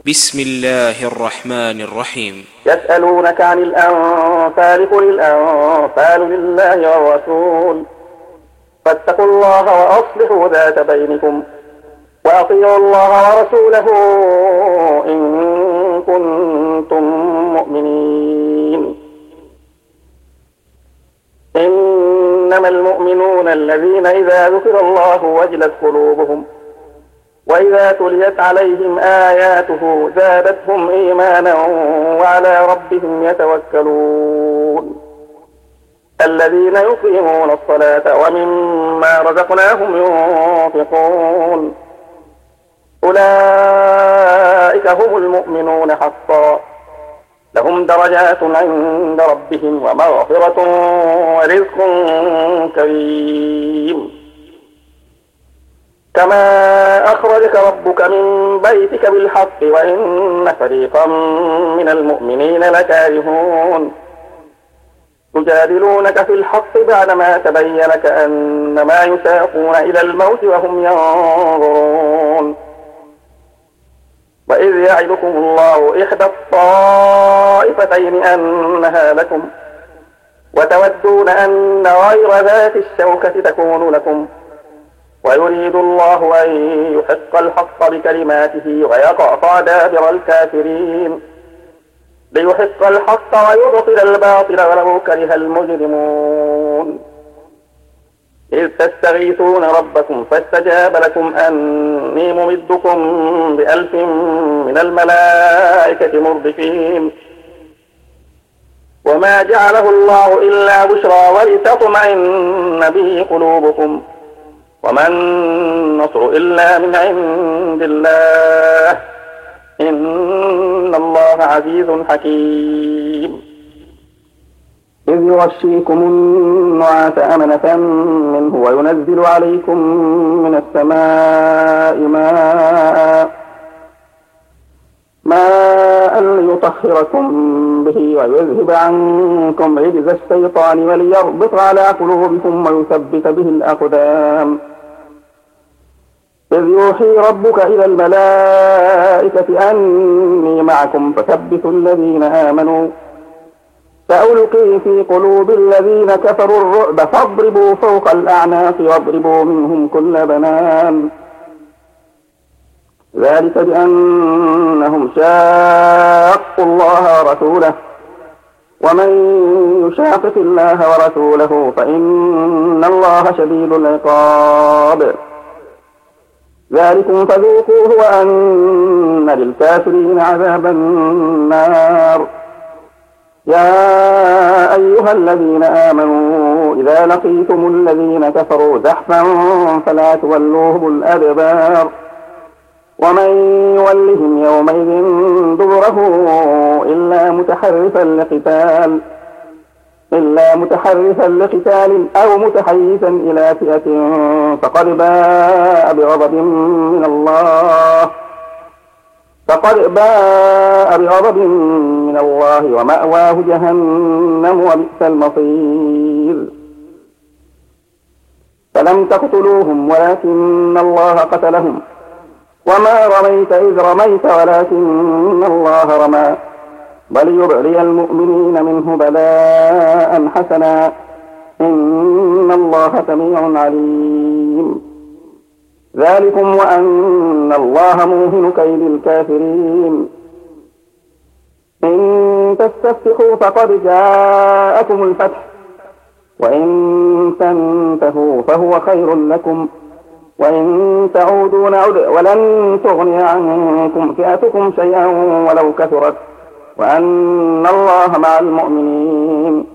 بسم الله الرحمن الرحيم. يسألونك عن الأنفال قل الأنفال لله والرسول فاتقوا الله وأصلحوا ذات بينكم وأطيعوا الله ورسوله إن كنتم مؤمنين. إنما المؤمنون الذين إذا ذكر الله وجلت قلوبهم وإذا تليت عليهم آياته زادتهم إيمانا وعلى ربهم يتوكلون. الذين يقيمون الصلاة ومما رزقناهم ينفقون أولئك هم المؤمنون حقا لهم درجات عند ربهم ومغفرة ورزق كريم. كما أخرجك ربك من بيتك بالحق وإن فريقا من المؤمنين لكارهون يجادلونك في الحق بعدما تبين كأنما يساقون إلى الموت وهم ينظرون. وإذ يعدكم الله إحدى الطائفتين أنها لكم وتودون أن غير ذات الشوكة تكون لكم ويريد الله أن يحق الحق بكلماته ويقطع دابر الكافرين ليحق الحق ويبطل الباطل ولو كره المجرمون. إذ تستغيثون ربكم فاستجاب لكم أني ممدكم ب1000 من الملائكة مردفين. وما جعله الله إلا بشرى ولتطمئن به قلوبكم وما النصر إلا من عند الله إن الله عزيز حكيم. إذ يغشيكم النعاس أمنة منه وينزل عليكم من السماء ماء ليطهركم به ويذهب عنكم رجز الشيطان وليربط على قلوبكم ويثبت به الأقدام. إذ يوحي ربك إلى الملائكة أني معكم فثبتوا الذين آمنوا سألقي في قلوب الذين كفروا الرعب فاضربوا فوق الأعناق واضربوا منهم كل بنان. ذلك بأنهم شاقوا الله ورسوله ومن يشاقق الله ورسوله فإن الله شديد العقاب. ذلكم فذوقوه وأن للكافرين عذاب النار. يا أيها الذين آمنوا إذا لقيتم الذين كفروا زحفا فلا تولوهم الأدبار ومن يولهم يومئذ دبره إلا متحرفا لقتال أو متحيزا إلى فئة فقد باء بغضب من الله ومأواه جهنم وبئس المصير. فلم تقتلوهم ولكن الله قتلهم وما رميت إذ رميت ولكن الله رمى وليبلي المؤمنين منه بلاء حسنا إن الله سميع عليم. ذلكم وأن الله موهن كيد الكافرين. إن تستفتحوا فقد جاءكم الفتح وإن تنتهوا فهو خير لكم وإن تعودوا نعد ولن تغني عنكم فئتكم شيئا ولو كثرت وأن الله مع المؤمنين.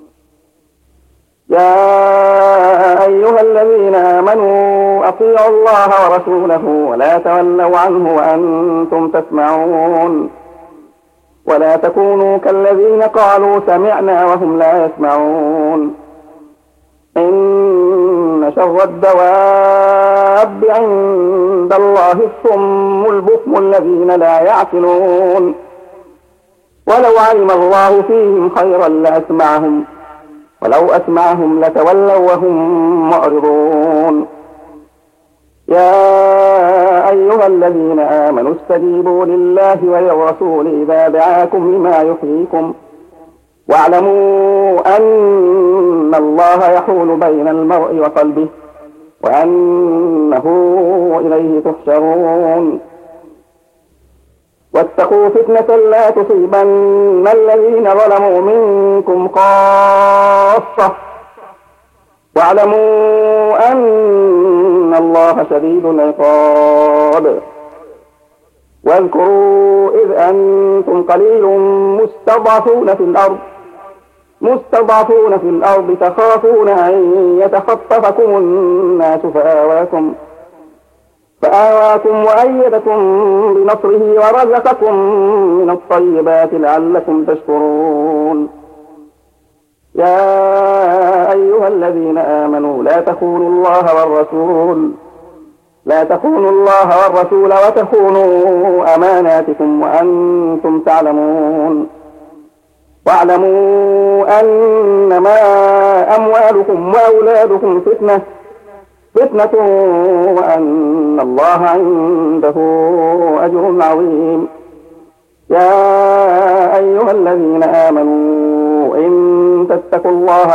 يا أيها الذين آمنوا أطيعوا الله ورسوله ولا تولوا عنه وأنتم تسمعون ولا تكونوا كالذين قالوا سمعنا وهم لا يسمعون. إن شر الدواب عند الله الصم البكم الذين لا يعقلون. ولو علم الله فيهم خيرا لأسمعهم ولو أسمعهم لتولوا وهم معرضون. يا أيها الذين آمنوا استجيبوا لله وللرسول إذا دعاكم لما يحييكم واعلموا أن الله يحول بين المرء وقلبه وأنه إليه تحشرون واتقوا فتنة لا تصيبن الذين ظلموا منكم خاصة واعلموا أن الله شديد العقاب واذكروا إذ أنتم قليل مستضعفون في الأرض تخافون أن يتخطفكم الناس فآواكم وأيدكم بنصره ورزقكم من الطيبات لعلكم تشكرون يا أيها الذين آمنوا لا تخونوا الله والرسول وتخونوا أماناتكم وأنتم تعلمون واعلموا أنما أموالكم وأولادكم فتنة وأن الله عنده أجر عظيم يا أيها الذين آمنوا إن تتقوا الله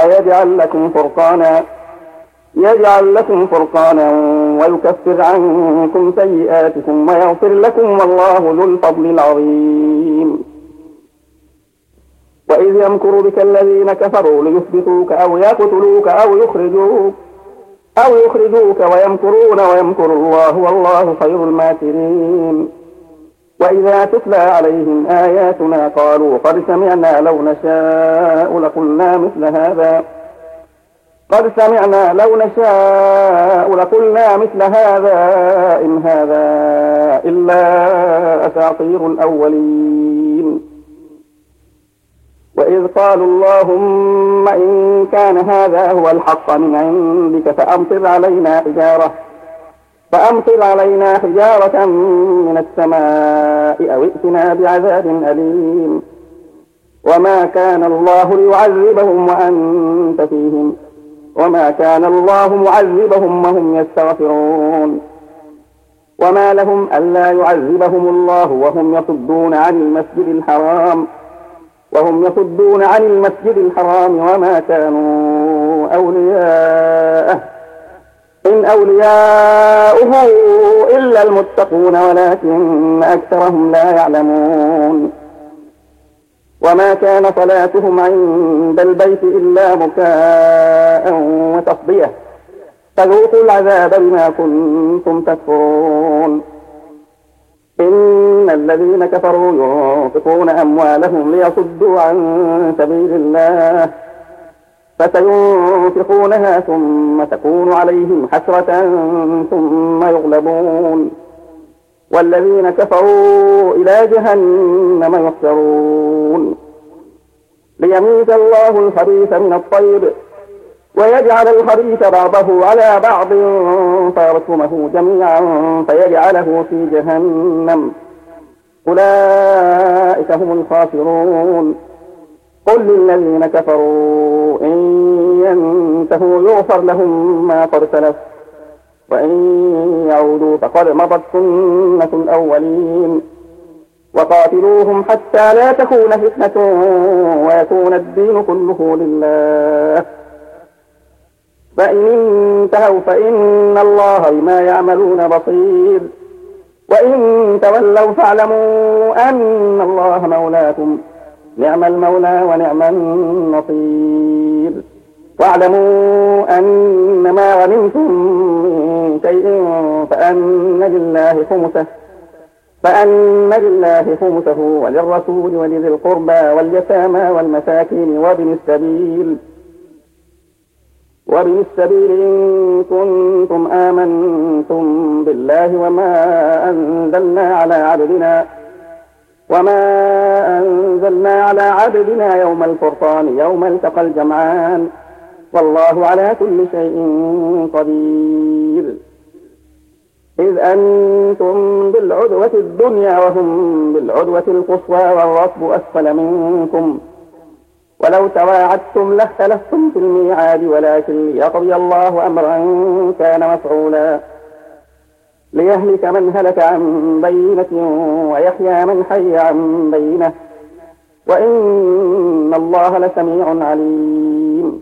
يجعل لكم فرقانا ويكفر عنكم سيئاتكم ويغفر لكم والله ذو الفضل العظيم وإذ يمكر بك الذين كفروا ليثبتوك أو يقتلوك أو يخرجوك ويمكرون ويمكر الله والله خير الماكرين وإذا تتلى عليهم آياتنا قالوا قد سمعنا لو نشاء لقلنا مثل هذا إن هذا إلا أساطير الأولين وإذ قالوا اللهم إن كان هذا هو الحق من عندك فأمطر علينا حجارة من السماء أو ائتنا بعذاب أليم وما كان الله ليعذبهم وأنت فيهم وما كان الله معذبهم وهم يستغفرون وما لهم ألا يعذبهم الله وهم يصدون عن المسجد الحرام وما كانوا أولياءه إن أولياؤه إلا المتقون ولكن أكثرهم لا يعلمون وما كان صلاتهم عند البيت إلا بكاء وتصدية فذوقوا العذاب بما كنتم تكفرون إن الذين كفروا ينفقون أموالهم ليصدوا عن سبيل الله فسينفقونها ثم تكون عليهم حسرة ثم يغلبون والذين كفروا إلى جهنم يحشرون ليميز الله الخبيث من الطيب ويجعل الخبيث بعضه على بعض فيركمه جميعا فيجعله في جهنم أولئك هم الخاسرون قل للذين كفروا إن ينتهوا يغفر لهم ما قد سلف وإن يعودوا فقد مضت سنة الأولين وقاتلوهم حتى لا تكون فتنة ويكون الدين كله لله فإن انتهوا فإن الله بما يعملون بصير وإن تولوا فاعلموا أن الله مولاكم نعم المولى ونعم النصير واعلموا أن ما غنمتم من شيء فأن لله خمسه وللرسول ولذي القربى واليتامى والمساكين وابن السبيل إن كنتم آمنتم بالله وما أنزلنا على عبدنا يوم الفرقان يوم التقى الجمعان والله على كل شيء قدير إذ أنتم بالعدوة الدنيا وهم بالعدوة القصوى والركب أسفل منكم ولو تواعدتم لاختلفتم في الميعاد ولكن ليقضي الله أمرا كان مفعولا ليهلك من هلك عن بينة ويحيى من حي عن بينة وإن الله لسميع عليم.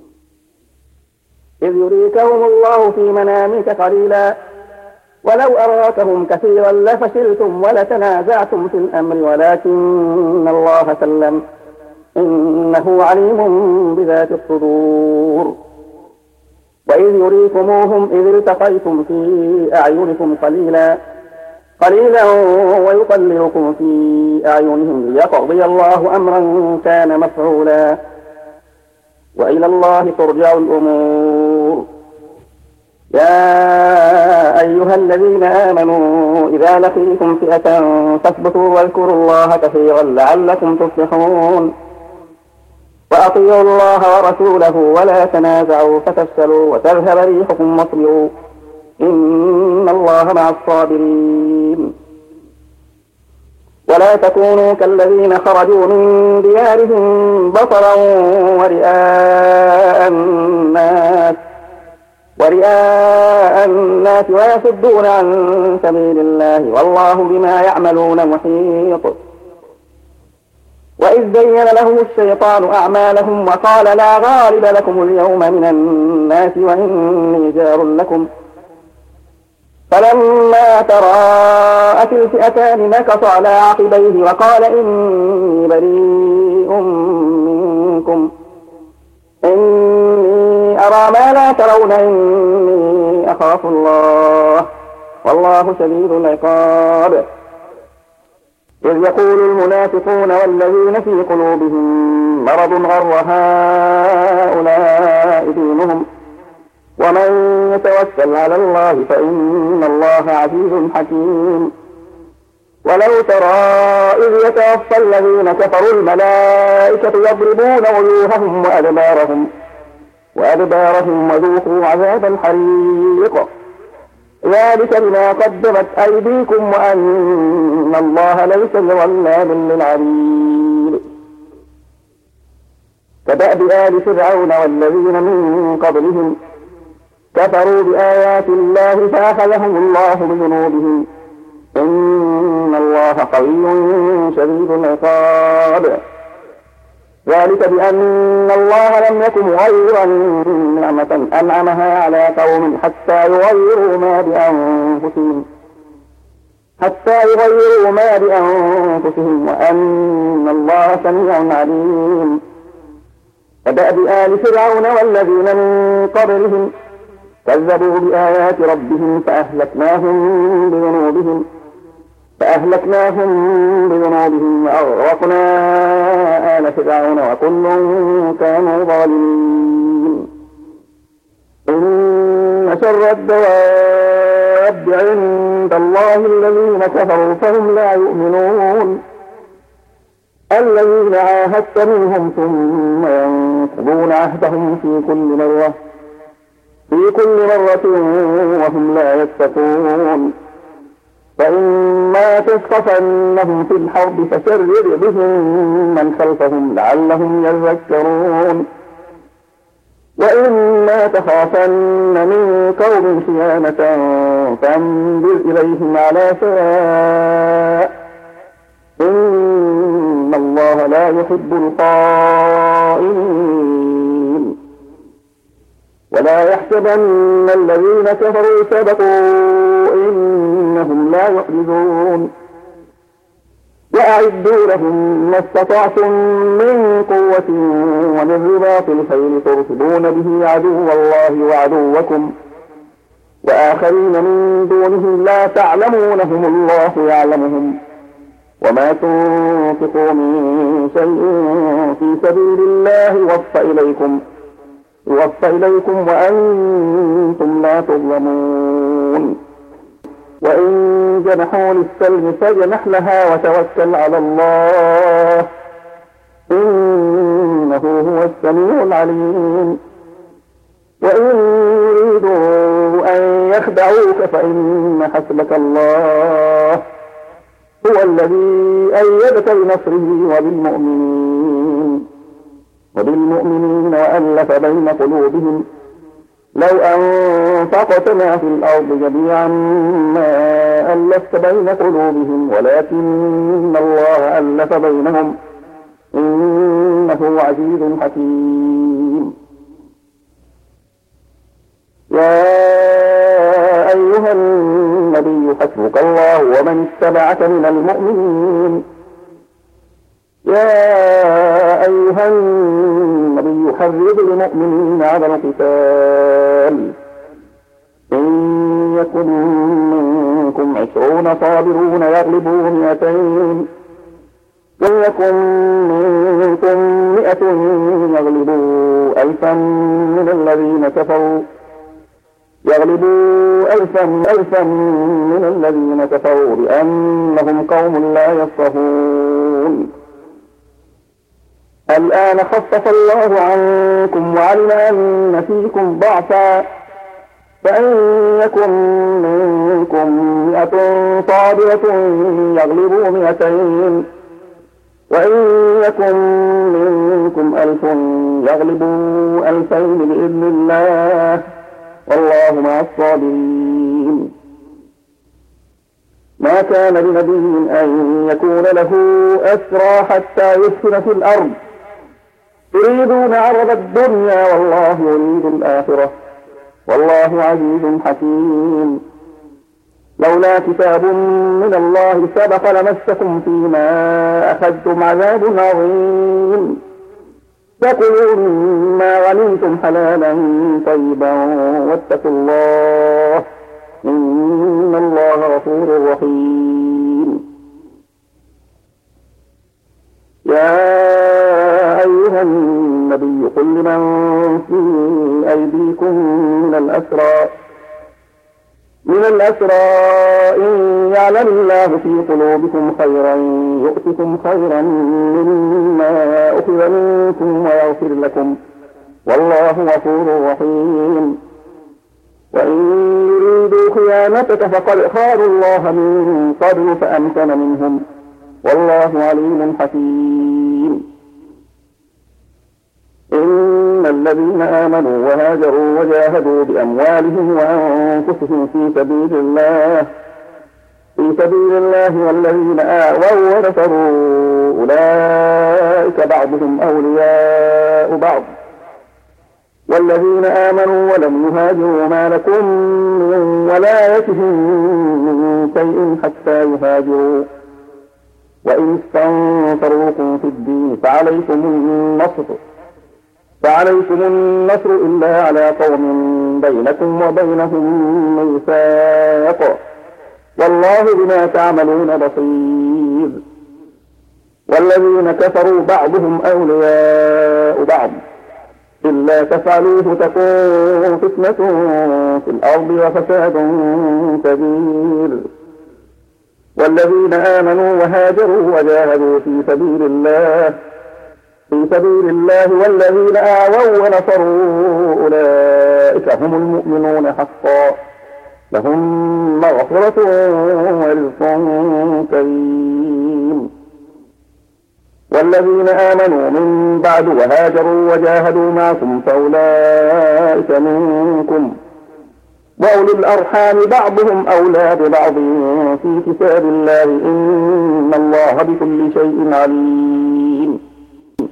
إذ يريكهم الله في منامك قليلا ولو أراكهم كثيرا لفشلتم ولتنازعتم في الأمر ولكن الله سلم إنه عليم بذات الصدور. وإذ يريكموهم إذ التقيتم في أعينكم قليلا ويقللكم في أعينهم ليقضي الله أمرا كان مفعولا وإلى الله ترجع الأمور. يا أيها الذين آمنوا إذا لقيتم فئة فاثبتوا واذكروا الله كثيرا لعلكم تفلحون. وأطيعوا الله ورسوله ولا تنازعوا فتفشلوا وتذهب ريحكم واصبروا إن الله مع الصابرين. ولا تكونوا كالذين خرجوا من ديارهم بطرا ورئاء الناس ويصدون عن سبيل الله والله بما يعملون محيط. وإذ زين لهم الشيطان أعمالهم وقال لا غالب لكم اليوم من الناس وإني جار لكم فلما تراءت الفئتان نكص على عقبيه وقال إني بريء منكم إني أرى ما لا ترون إني أخاف الله والله شديد العقاب. إذ يقول المنافقون والذين في قلوبهم مرض غر هؤلاء دينهم ومن يتوكل على الله فإن الله عزيز حكيم. ولو ترى إذ يتوفى الذين كفروا الملائكة يضربون وجوههم وأدبارهم وذوقوا عذاب الحريق ذلك بما قدمت أيديكم وأن الله ليس بظلام للعبيد. كدأب آل فرعون والذين من قبلهم كفروا بآيات الله فأخذهم الله بذنوبهم إن الله قوي شديد العقاب. ذلك بأن الله لم يكن مغيرا نعمة أنعمها على قوم حتى يغيروا ما بأنفسهم وأن الله سميع عليم. كدأب آل فرعون والذين من قبلهم كذبوا بآيات ربهم فأهلكناهم بذنوبهم وأغرقنا آل فرعون وكل كانوا ظالمين. إن شر الدواب عند الله الذين كفروا فهم لا يؤمنون الذين عاهدت منهم ثم ينقضون عهدهم في كل مرة وهم لا يتقون. فإما تثقفنهم في الحرب فشرد بهم من خلفهم لعلهم يذكرون. وإما تخافن من قوم خيانة فانبذ إليهم على سواء إن الله لا يحب الخائنين. ولا يحسبن الذين كفروا سبقوا إنهم لا يعجزون. وأعدوا لهم ما استطعتم من قوة ومن رباط الخيل ترهبون به عدو الله وعدوكم وآخرين من دونهم لا تعلمونهم الله يعلمهم. وما تنفقوا من شيء في سبيل الله يوفى إليكم وأنتم لا تظلمون. وإن جنحوا للسلم فاجنح لها وتوكل على الله إنه هو السميع العليم. وإن يريدوا أن يخدعوك فإن حسبك الله هو الذي أيدك بنصره وبالمؤمنين وألف بين قلوبهم لو أنفقت ما في الأرض جميعا ما ألفت بين قلوبهم ولكن الله ألف بينهم إنه عزيز حكيم. يا أيها النبي حسبك الله ومن اتبعك من المؤمنين. يا أيها النبي حرض المؤمنين على القتال إن يكن منكم 20 صابرون يغلبوا 200 وإن يكن منكم 100 يغلبوا 1000 من الذين كفروا بأنهم قوم لا يفقهون. الآن خفف الله عنكم وعلم أن فيكم ضعفا فإن يكن منكم 100 صابرة يغلبوا 200 وإن يكن منكم 1000 يغلبوا 2000 بإذن الله والله مع الصابرين. ما كان لنبي أن يكون له أسرى حتى يسكن في الأرض يريدون عرض الدنيا والله يريد الآخرة والله عزيز حكيم. لولا كتاب من الله سبق لمسكم فيما أخذتم عذاب عظيم. فكلوا مما غنمتم حلالا طيبا واتقوا الله إن الله غفور رحيم. يا أيها النبي قل لمن في أيديكم من الأسرى إن يعلم الله في قلوبكم خيرا يؤتكم خيرا مما أخذ منكم ويغفر لكم والله غفور رحيم. وإن يريدوا خيانتك فقد خانوا الله من قبل فأمكن منهم والله عليم حكيم. إن الذين آمنوا وهاجروا وجاهدوا بأموالهم وأنفسهم في سبيل الله والذين آووا ونصروا أولئك بعضهم أولياء بعض والذين آمنوا ولم يهاجروا ما لكم من ولايتهم من شيء حتى يهاجروا وإن استنصروكم في الدين فعليكم النصر إلا على قوم بينكم وبينهم ميثاق والله بما تعملون بصير. والذين كفروا بعضهم أولياء بعض إلا تفعلوه تكون فتنة في الأرض وفساد كبير. والذين آمنوا وهاجروا وجاهدوا في سبيل الله والذين آووا ونصروا أولئك هم المؤمنون حقا لهم مغفرة ورزق كريم. والذين آمنوا من بعد وهاجروا وجاهدوا معكم فأولئك منكم وأولي الأرحام بعضهم أولى ببعض في كتاب الله إن الله بكل شيء عليم.